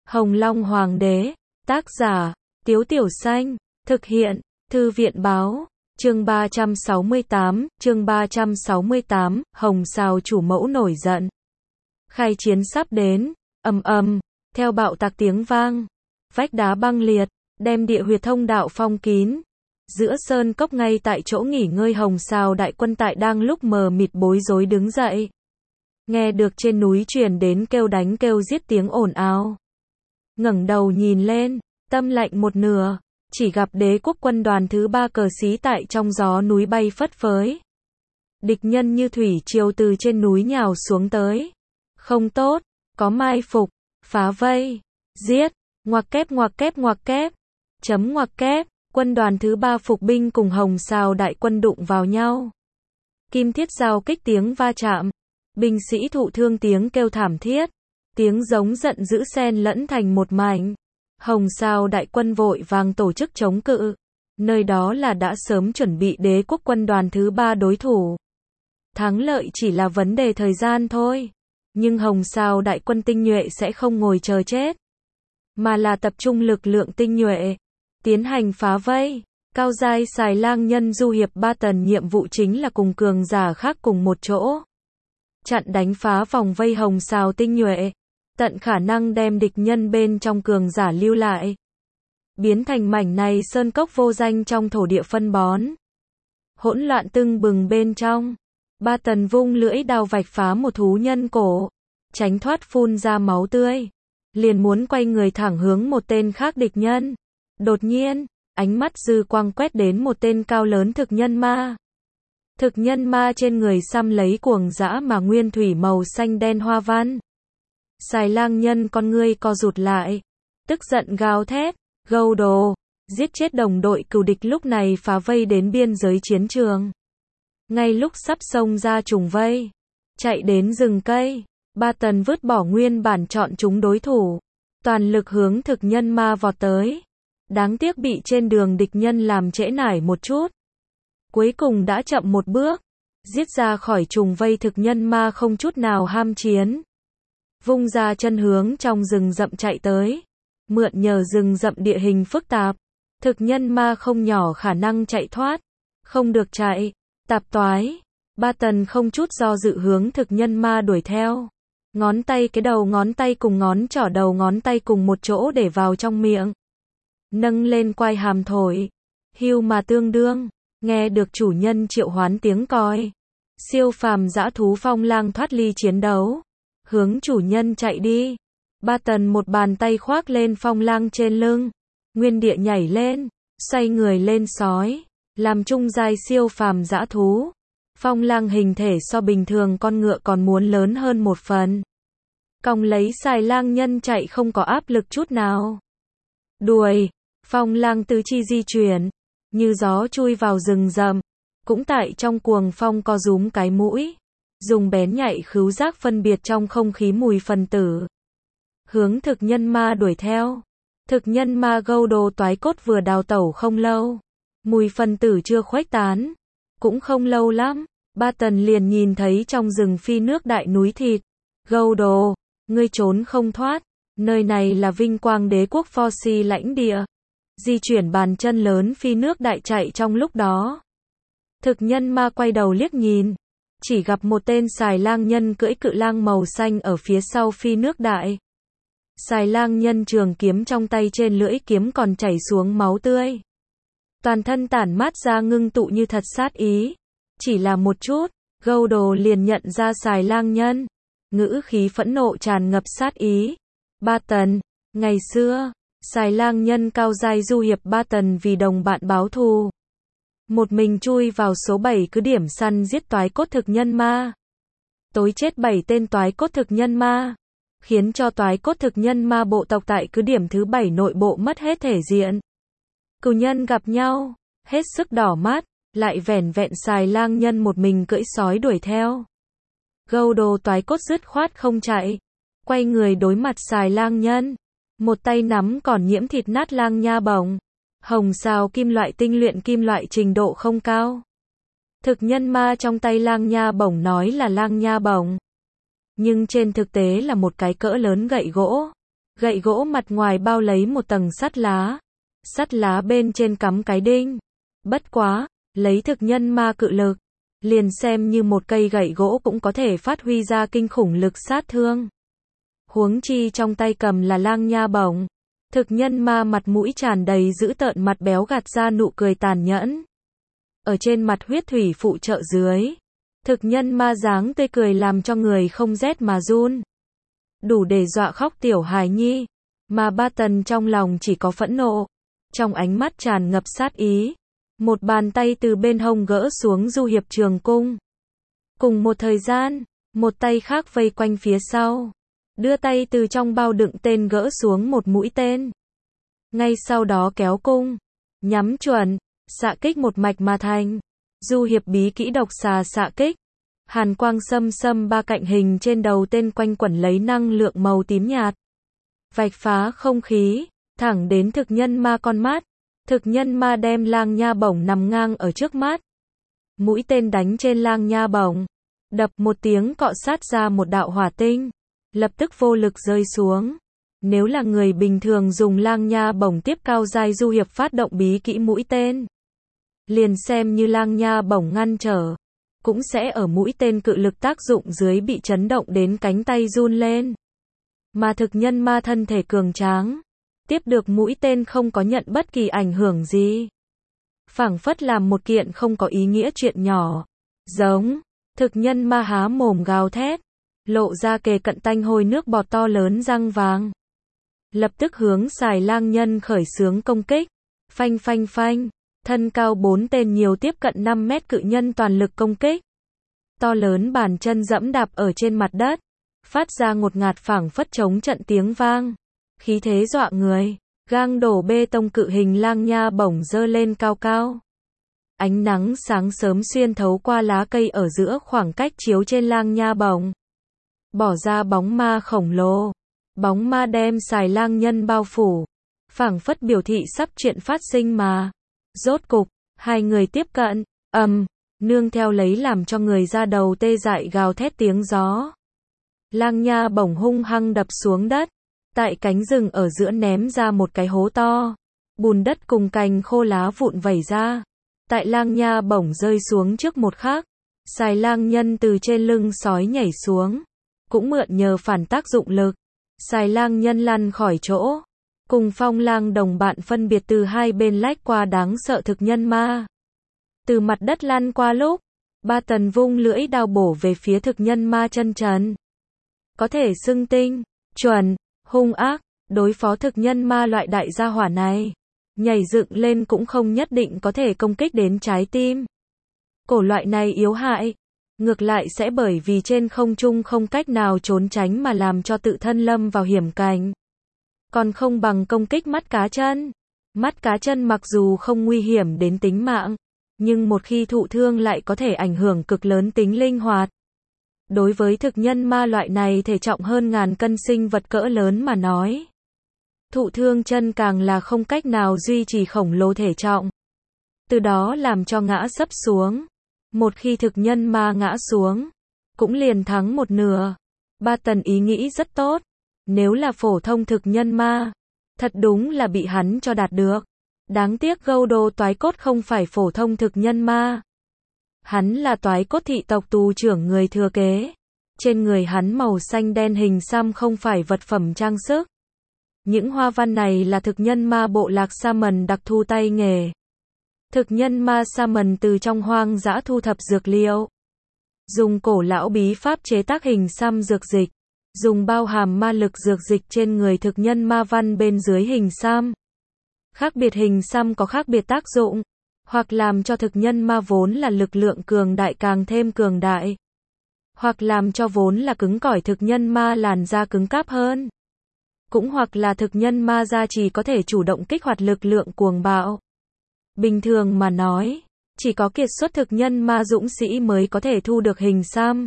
Hồng Long Hoàng đế, tác giả, Tiếu Tiểu Xanh, thực hiện, Thư viện báo, chương 368, Hồng Sào chủ mẫu nổi giận. Khai chiến sắp đến, ầm ầm, theo bạo tạc tiếng vang, vách đá băng liệt, đem địa huyệt thông đạo phong kín. Giữa sơn cốc ngay tại chỗ nghỉ ngơi Hồng Sào đại quân tại đang lúc mờ mịt bối rối đứng dậy. Nghe được trên núi truyền đến kêu đánh kêu giết tiếng ồn ào. Ngẩng đầu nhìn lên, tâm lạnh một nửa, chỉ gặp đế quốc quân đoàn thứ 3 cờ xí tại trong gió núi bay phất phới. Địch nhân như thủy triều từ trên núi nhào xuống tới. Không tốt, có mai phục, phá vây, giết, ngoặc kép, chấm ngoặc kép, quân đoàn thứ 3 phục binh cùng Hồng Sào đại quân đụng vào nhau. Kim thiết giao kích tiếng va chạm, binh sĩ thụ thương tiếng kêu thảm thiết, tiếng giống giận dữ xen lẫn thành một mảnh. Hồng Sào đại quân vội vàng tổ chức chống cự, nơi đó là đã sớm chuẩn bị đế quốc quân đoàn thứ 3 đối thủ. Thắng lợi chỉ là vấn đề thời gian thôi, nhưng Hồng Sào đại quân tinh nhuệ sẽ không ngồi chờ chết, mà là tập trung lực lượng tinh nhuệ, tiến hành phá vây. Cao giai xài lang nhân du hiệp Ba Tần nhiệm vụ chính là cùng cường giả khác cùng một chỗ, chặn đánh phá vòng vây Hồng Sào tinh nhuệ, tận khả năng đem địch nhân bên trong cường giả lưu lại, biến thành mảnh này sơn cốc vô danh trong thổ địa phân bón. Hỗn loạn tưng bừng bên trong, Ba Tần vung lưỡi đao vạch phá một thú nhân cổ, tránh thoát phun ra máu tươi, liền muốn quay người thẳng hướng một tên khác địch nhân. Đột nhiên, ánh mắt dư quang quét đến một tên cao lớn thực nhân ma. Thực nhân ma trên người xăm lấy cuồng dã mà nguyên thủy màu xanh đen hoa văn. Xài lang nhân con ngươi co rụt lại, tức giận gào thét, gâu đồ, giết chết đồng đội cừu địch. Lúc này phá vây đến biên giới chiến trường. Ngay lúc sắp xông ra trùng vây, chạy đến rừng cây, Ba Tần vứt bỏ nguyên bản chọn chúng đối thủ, toàn lực hướng thực nhân ma vọt tới. Đáng tiếc bị trên đường địch nhân làm trễ nải một chút, cuối cùng đã chậm một bước, giết ra khỏi trùng vây. Thực nhân ma không chút nào ham chiến, vung ra chân hướng trong rừng rậm chạy tới. Mượn nhờ rừng rậm địa hình phức tạp, thực nhân ma không nhỏ khả năng chạy thoát, không được chạy, tạp toái. Ba Tần không chút do dự hướng thực nhân ma đuổi theo. Ngón tay cái đầu ngón tay cùng ngón trỏ đầu ngón tay cùng một chỗ để vào trong miệng, nâng lên quai hàm thổi, hưu mà tương đương. Nghe được chủ nhân triệu hoán tiếng còi, siêu phàm dã thú phong lang thoát ly chiến đấu, hướng chủ nhân chạy đi. Ba Tần một bàn tay khoác lên phong lang trên lưng, nguyên địa nhảy lên, xoay người lên sói, làm trung giai siêu phàm dã thú. Phong lang hình thể so bình thường con ngựa còn muốn lớn hơn một phần, còng lấy xài lang nhân chạy không có áp lực chút nào. Đuổi, phong lang tứ chi di chuyển, như gió chui vào rừng rậm, cũng tại trong cuồng phong co rúm cái mũi, dùng bén nhạy khứu giác phân biệt trong không khí mùi phân tử, hướng thực nhân ma đuổi theo. Thực nhân ma gâu đồ toái cốt vừa đào tẩu không lâu, mùi phân tử chưa khuếch tán, cũng không lâu lắm, Ba Tần liền nhìn thấy trong rừng phi nước đại núi thịt. Gâu đồ, ngươi trốn không thoát, nơi này là vinh quang đế quốc Forci lãnh địa. Di chuyển bàn chân lớn phi nước đại chạy trong lúc đó. Thực nhân ma quay đầu liếc nhìn, chỉ gặp một tên xài lang nhân cưỡi cự lang màu xanh ở phía sau phi nước đại. Xài lang nhân trường kiếm trong tay, trên lưỡi kiếm còn chảy xuống máu tươi. Toàn thân tản mát ra ngưng tụ như thật sát ý. Chỉ là một chút, gâu đồ liền nhận ra xài lang nhân, ngữ khí phẫn nộ tràn ngập sát ý. Ba Tần, ngày xưa, xài lang nhân cao giai du hiệp Ba Tần vì đồng bạn báo thù, một mình chui vào số 7 cứ điểm săn giết toái cốt thực nhân ma, tối chết 7 tên toái cốt thực nhân ma, khiến cho toái cốt thực nhân ma bộ tộc tại cứ điểm thứ 7 nội bộ mất hết thể diện. Cừu nhân gặp nhau, hết sức đỏ mắt, lại vẻn vẹn xài lang nhân một mình cưỡi sói đuổi theo. Gâu đồ toái cốt dứt khoát không chạy, quay người đối mặt xài lang nhân, một tay nắm còn nhiễm thịt nát lang nha bổng. Hồng Sào kim loại tinh luyện kim loại trình độ không cao. Thực nhân ma trong tay lang nha bổng nói là lang nha bổng, nhưng trên thực tế là một cái cỡ lớn gậy gỗ. Gậy gỗ mặt ngoài bao lấy một tầng sắt lá bên trên cắm cái đinh. Bất quá, lấy thực nhân ma cự lực, liền xem như một cây gậy gỗ cũng có thể phát huy ra kinh khủng lực sát thương. Huống chi trong tay cầm là lang nha bổng. Thực nhân ma mặt mũi tràn đầy dữ tợn, mặt béo gạt ra nụ cười tàn nhẫn. Ở trên mặt huyết thủy phụ trợ dưới, thực nhân ma dáng tươi cười làm cho người không rét mà run. Đủ để dọa khóc tiểu hài nhi, mà Ba Tần trong lòng chỉ có phẫn nộ, trong ánh mắt tràn ngập sát ý. Một bàn tay từ bên hông gỡ xuống du hiệp trường cung. Cùng một thời gian, một tay khác vây quanh phía sau, đưa tay từ trong bao đựng tên gỡ xuống một mũi tên. Ngay sau đó kéo cung, nhắm chuẩn, xạ kích một mạch mà thành. Du hiệp bí kỹ độc xà xạ kích. Hàn quang xâm ba cạnh hình trên đầu tên quanh quẩn lấy năng lượng màu tím nhạt. Vạch phá không khí, thẳng đến thực nhân ma con mắt. Thực nhân ma đem lang nha bổng nằm ngang ở trước mắt. Mũi tên đánh trên lang nha bổng. Đập một tiếng cọ sát ra một đạo hỏa tinh. Lập tức vô lực rơi xuống. Nếu là người bình thường dùng lang nha bổng tiếp cao giai du hiệp phát động bí kỹ mũi tên, liền xem như lang nha bổng ngăn trở, cũng sẽ ở mũi tên cự lực tác dụng dưới bị chấn động đến cánh tay run lên. Mà thực nhân ma thân thể cường tráng, tiếp được mũi tên không có nhận bất kỳ ảnh hưởng gì. Phảng phất làm một kiện không có ý nghĩa chuyện nhỏ. Giống, thực nhân ma há mồm gào thét, lộ ra kề cận tanh hôi nước bọt to lớn răng vàng. Lập tức hướng xài lang nhân khởi xướng công kích. Phanh phanh phanh, thân cao 4 tên nhiều tiếp cận 5 mét cự nhân toàn lực công kích. To lớn bàn chân dẫm đạp ở trên mặt đất, phát ra ngột ngạt phảng phất chống trận tiếng vang. Khí thế dọa người, gang đổ bê tông cự hình lang nha bổng dơ lên cao cao. Ánh nắng sáng sớm xuyên thấu qua lá cây ở giữa khoảng cách chiếu trên lang nha bổng. Bỏ ra bóng ma khổng lồ. Bóng ma đem xài lang nhân bao phủ, phảng phất biểu thị sắp chuyện phát sinh mà. Rốt cục, hai người tiếp cận, nương theo lấy làm cho người ra đầu tê dại gào thét tiếng gió. Lang nha bổng hung hăng đập xuống đất, tại cánh rừng ở giữa ném ra một cái hố to. Bùn đất cùng cành khô lá vụn vẩy ra. Tại lang nha bổng rơi xuống trước một khắc, xài lang nhân từ trên lưng sói nhảy xuống, cũng mượn nhờ phản tác dụng lực. Xài lang nhân lăn khỏi chỗ, cùng phong lang đồng bạn phân biệt từ hai bên lách qua đáng sợ thực nhân ma. Từ mặt đất lăn qua lúc, Ba Tần vung lưỡi đao bổ về phía thực nhân ma chân trần. Có thể xưng tinh, chuẩn, hung ác, đối phó thực nhân ma loại đại gia hỏa này. Nhảy dựng lên cũng không nhất định có thể công kích đến trái tim. Cổ loại này yếu hại. Ngược lại sẽ bởi vì trên không trung không cách nào trốn tránh mà làm cho tự thân lâm vào hiểm cảnh. Còn không bằng công kích mắt cá chân. Mắt cá chân mặc dù không nguy hiểm đến tính mạng, nhưng một khi thụ thương lại có thể ảnh hưởng cực lớn tính linh hoạt. Đối với thực nhân ma loại này thể trọng hơn ngàn cân sinh vật cỡ lớn mà nói, thụ thương chân càng là không cách nào duy trì khổng lồ thể trọng. Từ đó làm cho ngã sấp xuống. Một khi thực nhân ma ngã xuống, cũng liền thắng một nửa. Ba Tần ý nghĩ rất tốt. Nếu là phổ thông thực nhân ma, thật đúng là bị hắn cho đạt được. Đáng tiếc Gâu Đô toái cốt không phải phổ thông thực nhân ma. Hắn là toái cốt thị tộc tù trưởng người thừa kế. Trên người hắn màu xanh đen hình xăm không phải vật phẩm trang sức. Những hoa văn này là thực nhân ma bộ lạc Sa-mần đặc thu tay nghề. Thực nhân ma Sa-mần từ trong hoang dã thu thập dược liệu, dùng cổ lão bí pháp chế tác hình xăm dược dịch, dùng bao hàm ma lực dược dịch trên người thực nhân ma văn bên dưới hình xăm. Khác biệt hình xăm có khác biệt tác dụng, hoặc làm cho thực nhân ma vốn là lực lượng cường đại càng thêm cường đại, hoặc làm cho vốn là cứng cỏi thực nhân ma làn da cứng cáp hơn, cũng hoặc là thực nhân ma da chỉ có thể chủ động kích hoạt lực lượng cuồng bạo. Bình thường mà nói, chỉ có kiệt xuất thực nhân ma dũng sĩ mới có thể thu được hình xăm.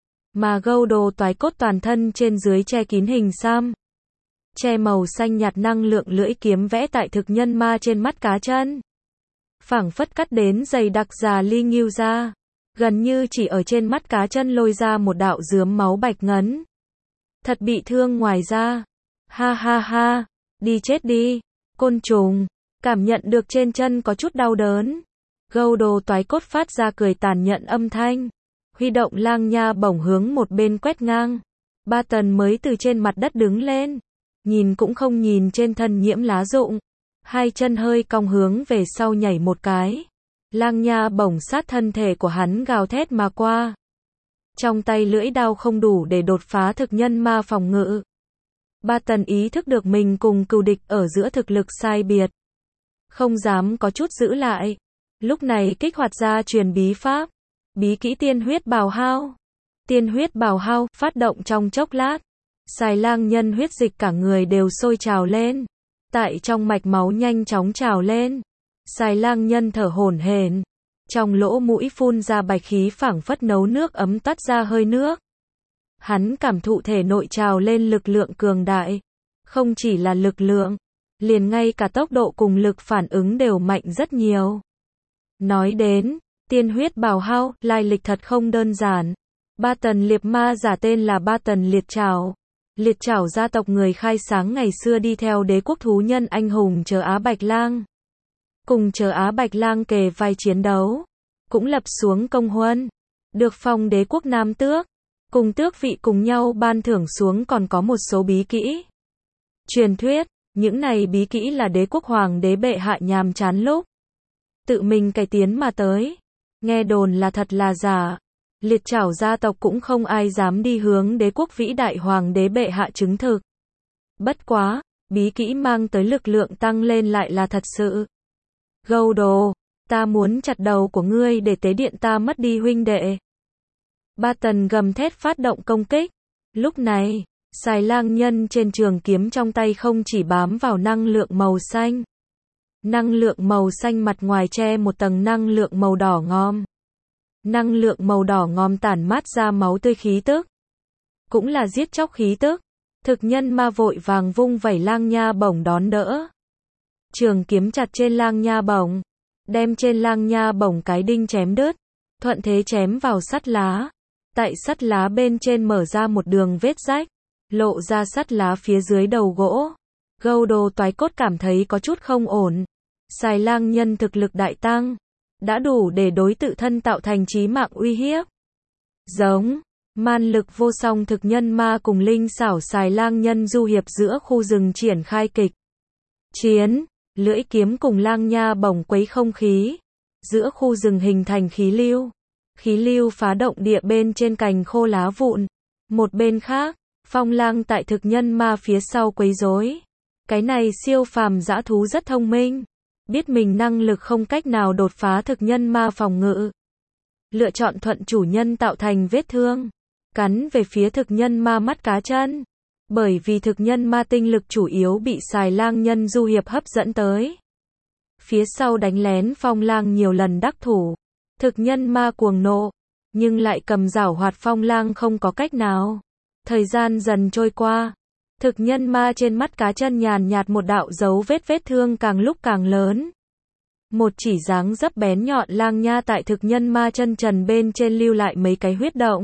Mà Gâu Đô toái cốt toàn thân trên dưới che kín hình xăm. Che màu xanh nhạt năng lượng lưỡi kiếm vẽ tại thực nhân ma trên mắt cá chân. Phảng phất cắt đến dày đặc già ly nghiêu ra. Gần như chỉ ở trên mắt cá chân lôi ra một đạo rướm máu bạch ngấn. Thật bị thương ngoài ra. Ha ha ha, đi chết đi, côn trùng, cảm nhận được trên chân có chút đau đớn. Gâu đồ toái cốt phát ra cười tàn nhẫn âm thanh, huy động lang nha bổng hướng một bên quét ngang. Ba Tần mới từ trên mặt đất đứng lên, nhìn cũng không nhìn trên thân nhiễm lá rụng, hai chân hơi cong hướng về sau nhảy một cái. Lang nha bổng sát thân thể của hắn gào thét mà qua. Trong tay lưỡi đao không đủ để đột phá thực nhân ma phòng ngự. Ba Tần ý thức được mình cùng cừu địch ở giữa thực lực sai biệt, không dám có chút giữ lại. Lúc này kích hoạt ra truyền bí pháp, bí kỹ tiên huyết bào hao. Tiên huyết bào hao phát động trong chốc lát, xài lang nhân huyết dịch cả người đều sôi trào lên, tại trong mạch máu nhanh chóng trào lên. Xài lang nhân thở hổn hển, trong lỗ mũi phun ra bạch khí phảng phất nấu nước ấm toát ra hơi nước. Hắn cảm thụ thể nội trào lên lực lượng cường đại, không chỉ là lực lượng, liền ngay cả tốc độ cùng lực phản ứng đều mạnh rất nhiều. Nói đến tiên huyết bào hao, lai lịch thật không đơn giản. Ba Tần liệt ma giả tên là Ba Tần Liệt Trảo. Liệt Trảo gia tộc người khai sáng ngày xưa đi theo đế quốc thú nhân anh hùng Chờ Á Bạch Lang. Cùng Chờ Á Bạch Lang kề vai chiến đấu, cũng lập xuống công huân, được phong đế quốc Nam Tước, cùng tước vị cùng nhau ban thưởng xuống, còn có một số bí kỹ. Truyền thuyết, những này bí kỹ là đế quốc hoàng đế bệ hạ nhàm chán lúc tự mình cải tiến mà tới. Nghe đồn là thật là giả. Liệt Trảo gia tộc cũng không ai dám đi hướng đế quốc vĩ đại hoàng đế bệ hạ chứng thực. Bất quá, bí kỹ mang tới lực lượng tăng lên lại là thật sự. Gâu đồ, ta muốn chặt đầu của ngươi để tế điện ta mất đi huynh đệ. Ba Tần gầm thét phát động công kích. Lúc này, xài lang nhân trên trường kiếm trong tay không chỉ bám vào năng lượng màu xanh. Năng lượng màu xanh mặt ngoài che một tầng năng lượng màu đỏ ngòm. Năng lượng màu đỏ ngòm tản mát ra máu tươi khí tức, cũng là giết chóc khí tức. Thực nhân ma vội vàng vung vẩy lang nha bổng đón đỡ. Trường kiếm chặt trên lang nha bổng, đem trên lang nha bổng cái đinh chém đứt, thuận thế chém vào sắt lá. Tại sắt lá bên trên mở ra một đường vết rách, lộ ra sắt lá phía dưới đầu gỗ. Gâu đồ toái cốt cảm thấy có chút không ổn. Xài lang nhân thực lực đại tăng, đã đủ để đối tự thân tạo thành chí mạng uy hiếp. Giống, man lực vô song thực nhân ma cùng linh xảo xài lang nhân du hiệp giữa khu rừng triển khai kịch chiến, lưỡi kiếm cùng lang nha bổng quấy không khí. Giữa khu rừng hình thành khí lưu phá động địa bên trên cành khô lá vụn. Một bên khác, phong lang tại thực nhân ma phía sau quấy rối. Cái này siêu phàm dã thú rất thông minh, biết mình năng lực không cách nào đột phá thực nhân ma phòng ngự, lựa chọn thuận chủ nhân tạo thành vết thương, cắn về phía thực nhân ma mắt cá chân. Bởi vì thực nhân ma tinh lực chủ yếu bị xài lang nhân du hiệp hấp dẫn tới. Phía sau đánh lén phong lang nhiều lần đắc thủ, thực nhân ma cuồng nộ, nhưng lại cầm giảo hoạt phong lang không có cách nào. Thời gian dần trôi qua, thực nhân ma trên mắt cá chân nhàn nhạt một đạo dấu vết thương càng lúc càng lớn. Một chỉ dáng dấp bén nhọn lang nha tại thực nhân ma chân trần bên trên lưu lại mấy cái huyết động.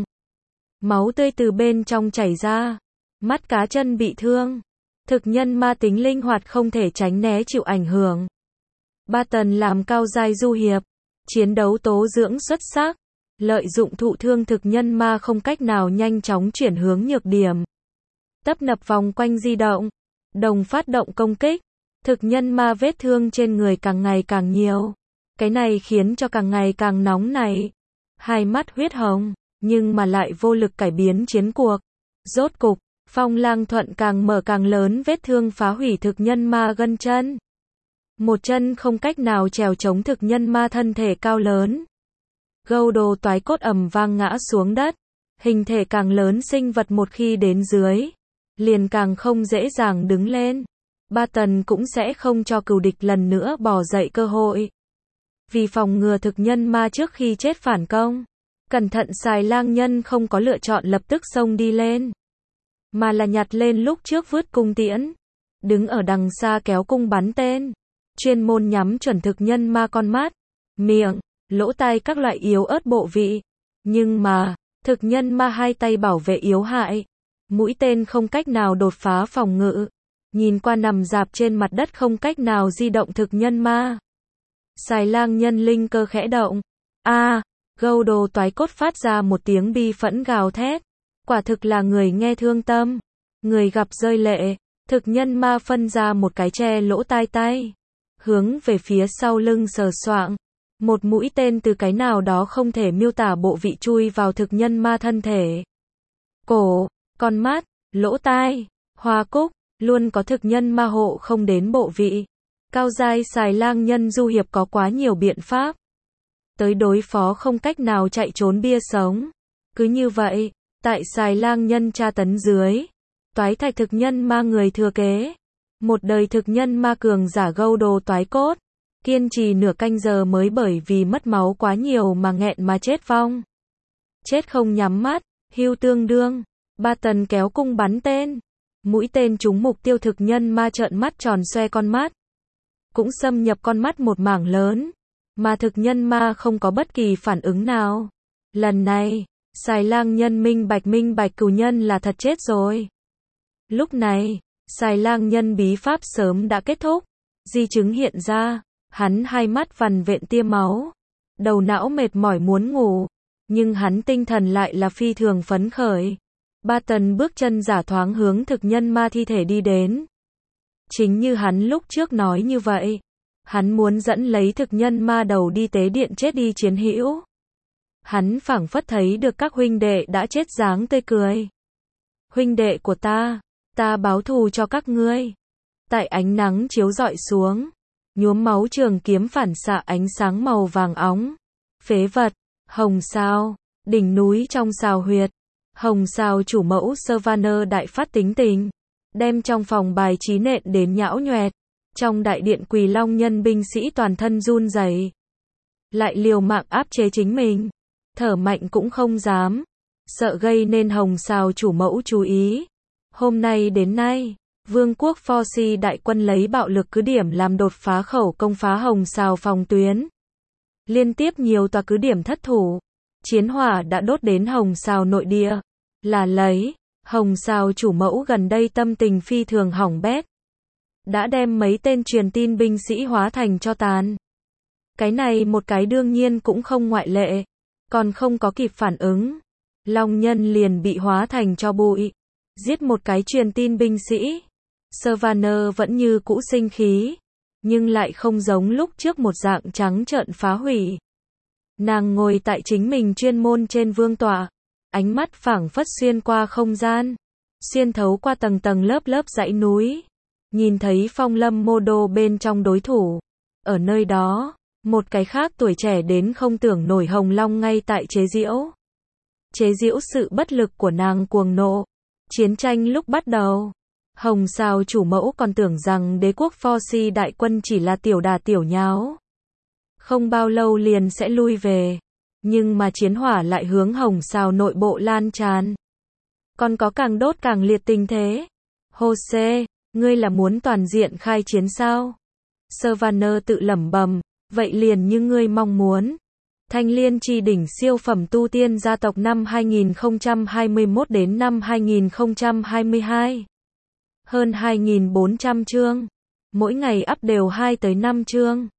Máu tươi từ bên trong chảy ra. Mắt cá chân bị thương. Thực nhân ma tính linh hoạt không thể tránh né chịu ảnh hưởng. Ba Tần làm cao giai du hiệp, chiến đấu tố dưỡng xuất sắc, lợi dụng thụ thương thực nhân ma không cách nào nhanh chóng chuyển hướng nhược điểm. Tấp nập vòng quanh di động, đồng phát động công kích. Thực nhân ma vết thương trên người càng ngày càng nhiều. Cái này khiến cho càng ngày càng nóng nảy. Hai mắt huyết hồng, nhưng mà lại vô lực cải biến chiến cuộc. Rốt cục, phong lang thuận càng mở càng lớn vết thương phá hủy thực nhân ma gân chân. Một chân không cách nào trèo chống thực nhân ma thân thể cao lớn. Gâu đồ toái cốt ầm vang ngã xuống đất. Hình thể càng lớn sinh vật một khi đến dưới, liền càng không dễ dàng đứng lên. Ba Tần cũng sẽ không cho cừu địch lần nữa bò dậy cơ hội. Vì phòng ngừa thực nhân ma trước khi chết phản công, cẩn thận xài lang nhân không có lựa chọn lập tức xông đi lên, mà là nhặt lên lúc trước vứt cung tiễn, đứng ở đằng xa kéo cung bắn tên, chuyên môn nhắm chuẩn thực nhân ma con mắt, miệng, lỗ tai các loại yếu ớt bộ vị. Nhưng mà, thực nhân ma hai tay bảo vệ yếu hại, Mũi tên không cách nào đột phá phòng ngự. Nhìn qua nằm rạp trên mặt đất không cách nào di động thực nhân ma. Xài lang nhân linh cơ khẽ động. Gâu đồ toái cốt phát ra một tiếng bi phẫn gào thét. Quả thực là người nghe thương tâm. Người gặp rơi lệ. Thực nhân ma phân ra một cái che lỗ tai tay. Hướng về phía sau lưng sờ soạng. Một mũi tên từ cái nào đó không thể miêu tả bộ vị chui vào thực nhân ma thân thể. Cổ, con mắt, lỗ tai, hoa cúc, luôn có thực nhân ma hộ không đến bộ vị. Cao giai xài lang nhân du hiệp có quá nhiều biện pháp. Tới đối phó không cách nào chạy trốn bia sống. Cứ như vậy, tại xài lang nhân tra tấn dưới. Toái thạch thực nhân ma người thừa kế. Một đời thực nhân ma cường giả gâu đồ toái cốt. Kiên trì nửa canh giờ mới bởi vì mất máu quá nhiều mà nghẹn mà chết vong. Chết không nhắm mắt, hưu tương đương. Ba tần kéo cung bắn tên. Mũi tên trúng mục tiêu thực nhân ma trợn mắt tròn xoe con mắt. Cũng xâm nhập con mắt một mảng lớn. Mà thực nhân ma không có bất kỳ phản ứng nào. Lần này, xài lang nhân minh bạch cừu nhân là thật chết rồi. Lúc này, xài lang nhân bí pháp sớm đã kết thúc. Di chứng hiện ra. Hắn hai mắt vằn vện tia máu. Đầu não mệt mỏi muốn ngủ. Nhưng hắn tinh thần lại là phi thường phấn khởi. Ba tần bước chân giả thoáng hướng thực nhân ma thi thể đi đến. Chính như hắn lúc trước nói như vậy. Hắn muốn dẫn lấy thực nhân ma đầu đi tế điện chết đi chiến hữu. Hắn phảng phất thấy được các huynh đệ đã chết dáng tươi cười. Huynh đệ của ta báo thù cho các ngươi. Tại ánh nắng chiếu rọi xuống. Nhuốm máu trường kiếm phản xạ ánh sáng màu vàng óng. Phế vật, hồng sao, đỉnh núi trong xào huyệt. Hồng sao chủ mẫu Servaner đại phát tính tình. Đem trong phòng bài trí nện đến nhão nhoẹt. Trong đại điện Quỳ Long nhân binh sĩ toàn thân run rẩy. Lại liều mạng áp chế chính mình. Thở mạnh cũng không dám. Sợ gây nên hồng sao chủ mẫu chú ý. Hôm nay đến nay. Vương quốc Forci đại quân lấy bạo lực cứ điểm làm đột phá khẩu công phá hồng sao phòng tuyến. Liên tiếp nhiều tòa cứ điểm thất thủ. Chiến hỏa đã đốt đến hồng sao nội địa. Là lấy, hồng sao chủ mẫu gần đây tâm tình phi thường hỏng bét. Đã đem mấy tên truyền tin binh sĩ hóa thành tro tàn. Cái này một cái đương nhiên cũng không ngoại lệ. Còn không có kịp phản ứng. Long nhân liền bị hóa thành tro bụi. Giết một cái truyền tin binh sĩ. Servaner vẫn như cũ sinh khí, nhưng lại không giống lúc trước một dạng trắng trợn phá hủy. Nàng ngồi tại chính mình chuyên môn trên vương tọa, ánh mắt phảng phất xuyên qua không gian, xuyên thấu qua tầng tầng lớp lớp dãy núi, nhìn thấy phong lâm mô đô bên trong đối thủ. Ở nơi đó, một cái khác tuổi trẻ đến không tưởng nổi hồng long ngay tại chế giễu. Chế giễu sự bất lực của nàng cuồng nộ. Chiến tranh lúc bắt đầu. Hồng sao chủ mẫu còn tưởng rằng đế quốc Forci đại quân chỉ là tiểu đà tiểu nháo. Không bao lâu liền sẽ lui về. Nhưng mà chiến hỏa lại hướng hồng sao nội bộ lan tràn. Còn có càng đốt càng liệt tình thế. Jose, ngươi là muốn toàn diện khai chiến sao? Servaner tự lẩm bẩm, vậy liền như ngươi mong muốn. Thanh Liên Chi đỉnh siêu phẩm tu tiên gia tộc năm 2021 đến năm 2022. Hơn 2.400 chương. Mỗi ngày up đều 2 tới 5 chương.